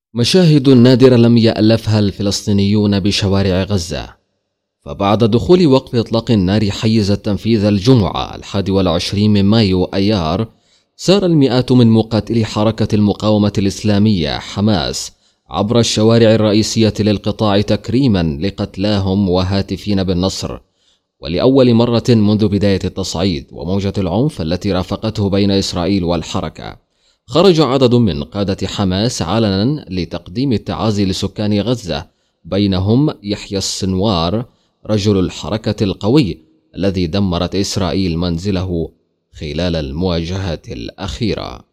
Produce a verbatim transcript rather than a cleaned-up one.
مشاهد نادرة لم يألفها الفلسطينيون بشوارع غزة. فبعد دخول وقف إطلاق النار حيز التنفيذ الجمعة الحادي والعشرين من مايو أيار، سار المئات من مقاتلي حركة المقاومة الإسلامية حماس عبر الشوارع الرئيسية للقطاع تكريما لقتلاهم وهاتفين بالنصر. ولأول مرة منذ بداية التصعيد وموجة العنف التي رافقته بين إسرائيل والحركة، خرج عدد من قادة حماس علنا لتقديم التعازي لسكان غزة، بينهم يحيى السنوار رجل الحركة القوي الذي دمرت إسرائيل منزله خلال المواجهات الأخيرة.